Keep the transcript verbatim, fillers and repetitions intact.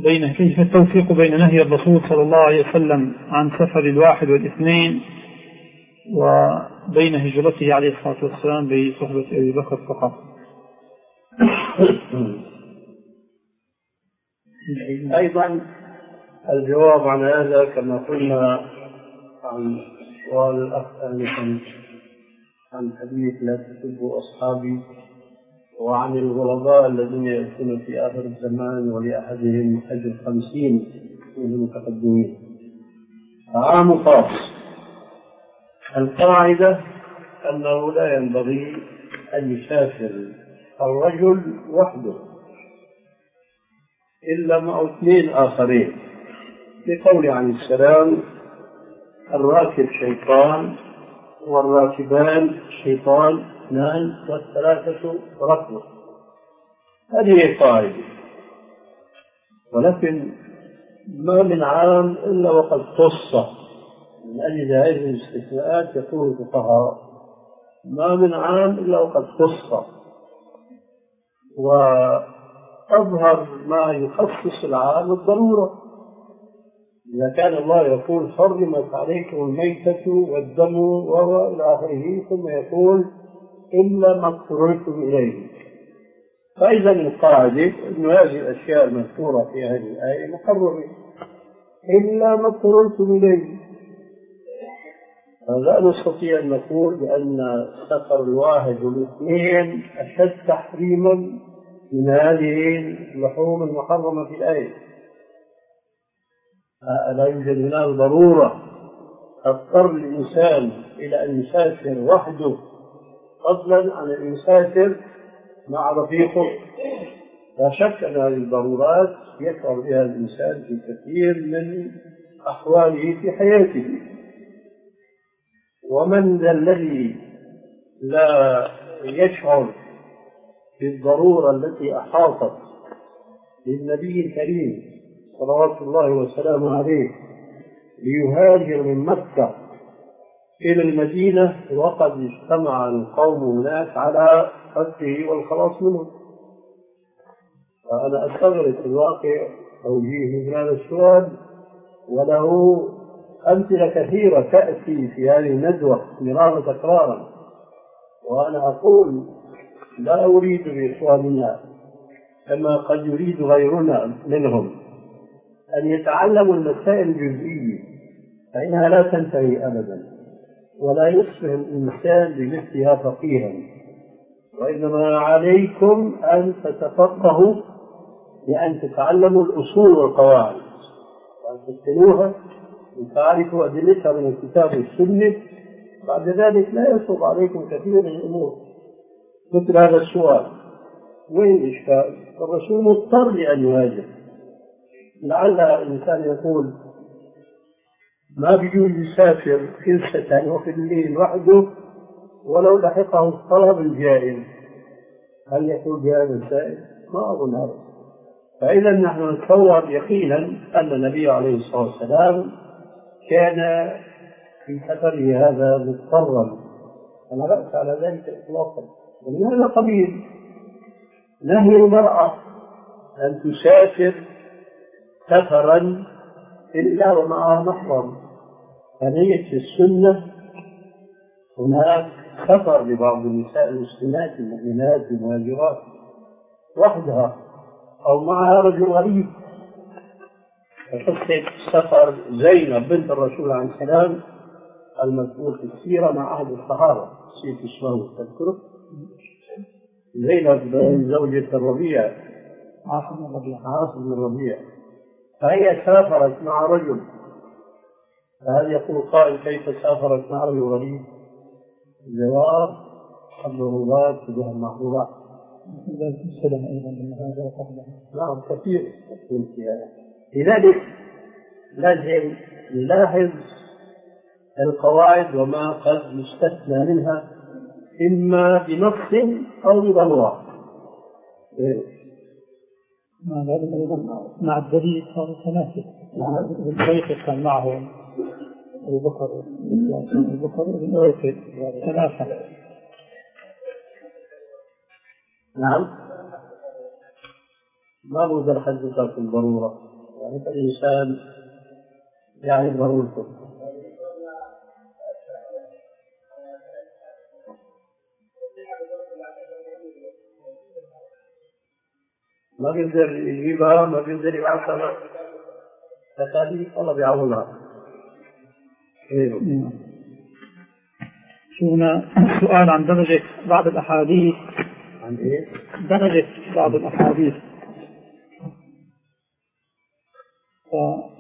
بين كيف التوفيق بين نهي الرسول صلى الله عليه وسلم عن سفر الواحد والاثنين وبين هجرته عليه الصلاة والسلام بصحبة أبي بكر فقط. أيضا الجواب عن هذا كما قلنا عن سؤال الأخ آنفا عن حديث لا تسبوا أصحابي، وعن الغرباء الذين يأتون في آخر الزمان ولأحدهم أجر خمسين من المتقدمين. عام خاص. القاعدة أنه لا ينبغي أن يسافر الرجل وحده إلا مع اثنين آخرين، لقول عن السلام: الراكب شيطان والراكبان شيطان اثنان والثلاثة ركبة. هذه القاعدة. ولكن ما من عام إلا وقد خص، من أجل هذه الاستثناءات يقول الفقهاء ما من عام إلا وقد خص. وأظهر ما يخصص العام الضرورة. إذا كان الله يقول حرمت عليكم الميتة والدم وإلى آخره، ثم يقول إلا ما اضطررتم إليه، فإذا القاعدة أن هذه الأشياء المذكورة في هذه الآية محرمة إلا ما اضطررتم إليه. لا نستطيع أن نقول بأن سفر الواحد والاثنين أشد تحريما من هذه اللحوم المحرمة في الآية. لا يوجد هناك ضرورة اضطر الإنسان إلى أن يسافر وحده فضلا عن أن يسافر مع رفيقه. لا شك أن هذه الضرورات يشعر بها الإنسان في كثير من أحواله في حياته. ومن ذا الذي لا يشعر بالضرورة التي أحاطت بالنبي الكريم صلوات الله وسلامه عليه ليهاجر من مكة إلى المدينة وقد اجتمع القوم هناك على قتله والخلاص منه؟ فأنا أستغرب في الواقع توجيه مثل هذا السؤال، وله أمثلة كثيرة تأتي في هذه الندوة مرارا تكرارا. وأنا أقول لا أريد بإخواننا كما قد يريد غيرنا منهم أن يتعلموا المسائل الجزئية، فإنها لا تنتهي أبدا، ولا يصبح الإنسان بمثلها فقيها. وإنما عليكم أن تتفقهوا بأن تتعلموا الأصول والقواعد وأن تتقنوها وتعرفوا أدلتها من الكتاب والسنة. بعد ذلك لا يصعب عليكم كثير من الأمور. مثل هذا السؤال: وين الإشكال؟ الرسول مضطر لأن يهاجر. لعل الإنسان يقول ما بيجوز يسافر خلسة وفي الليل وحده ولو لحقه الطلب الجائز. هل يقول بهذا السائل؟ ما أظن هذا. فإذا نحن نتصور يقينا أن النبي عليه الصلاة والسلام كان في سفره هذا مضطرا، فلا بأس على ذلك إطلاقا. ومن هذا القبيل نهي المرأة أن تسافر سفرا إلا ومعها محرم. فليس في السنة هناك سفر لبعض النساء المسلمات المؤمنات المهاجرات وحدها أو معها رجل غريب. فقصة سفر زينب بنت الرسول عليه السلام المذكور في السيرة مع أحد الصحابة، نسيت اسمه تذكره، زينب زوجة الربيع عاصم بن الربيع عاصم بن الربيع فهي سافرت مع رجل. فهل يقول قائل كيف سافرت مع رجل غريب؟ جواب: الضرورات تبيح المحظورات. نعم كثير في هذا. لذلك لازم نلاحظ القواعد وما قد يستثنى منها إما بنص أو بضرورة. مع الدليل صار ثلاثة. البيت كان معه أبو بكر أبو بكر بن أوفي ثلاثة. نعم ما بقدر حدثها في الضرورة. يعني الإنسان يعني ضرورته. ما بيقدر يجيبها، ما بيقدر يبعثها، تكاليف الله بيعوضها. شوفنا سؤال عن درجة بعض الأحاديث. عن إيه؟ درجة بعض الأحاديث.